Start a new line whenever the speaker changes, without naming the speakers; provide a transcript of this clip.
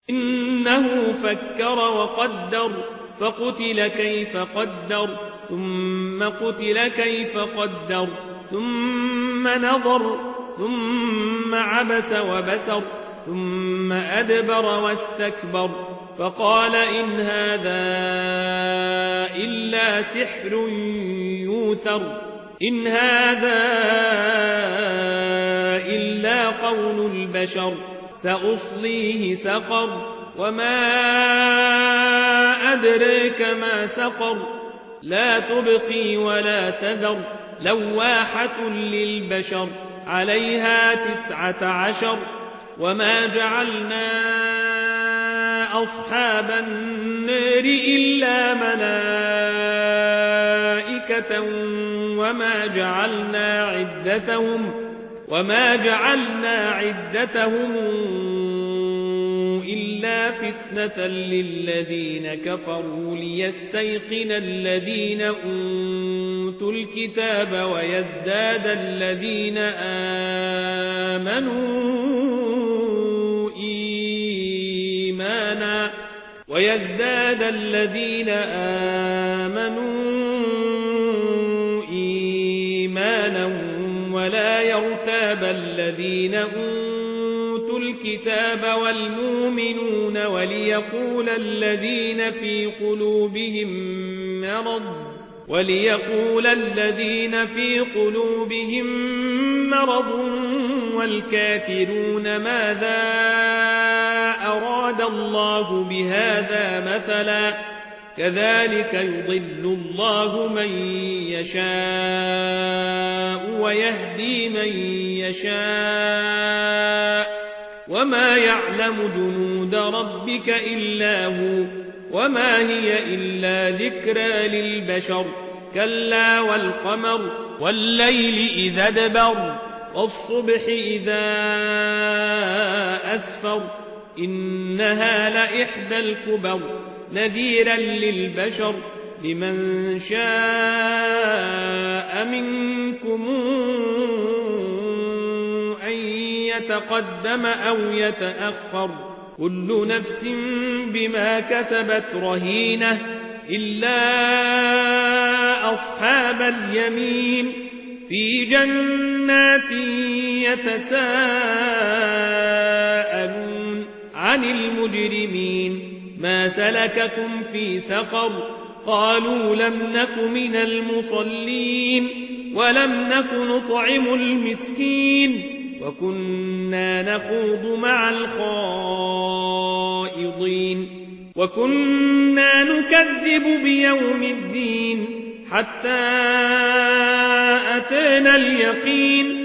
إنه فكر وقدر فقتل كيف قدر ثم قتل كيف قدر ثم نظر ثم عبس وبسر ثم أدبر واستكبر فقال إن هذا إلا سحر يوثر إن هذا إلا قول البشر سأصليه سقر وما أدريك ما سقر لا تبقي ولا تذر لواحة للبشر عليها 19 وما جعلنا أصحاب النار إلا ملائكة وما جعلنا عدتهم إلا فتنة للذين كفروا ليستيقن الذين أوتوا الكتاب ويزداد الذين آمنوا إيمانا ولا يرتاب الذين أوتوا الكتاب والمؤمنون وليقول الذين في قلوبهم مرض والكافرون ماذا أراد الله بهذا مثلا كذلك يضل الله من يشاء ويهدي من يشاء وما يعلم جنود ربك إلا هو وما هي إلا ذكرى للبشر كلا والقمر والليل إذا ادبر والصبح إذا أسفر إنها لإحدى الكبر نذيرا للبشر لمن شاء منكم أن يتقدم أو يتأخر كل نفس بما كسبت رهينة إلا أصحاب اليمين في جنات يتساءلون عن المجرمين ما سلككم في سقر قالوا لم نك من المصلين ولم نك نطعم المسكين وكنا نخوض مع الخائضين وكنا نكذب بيوم الدين حتى أتانا اليقين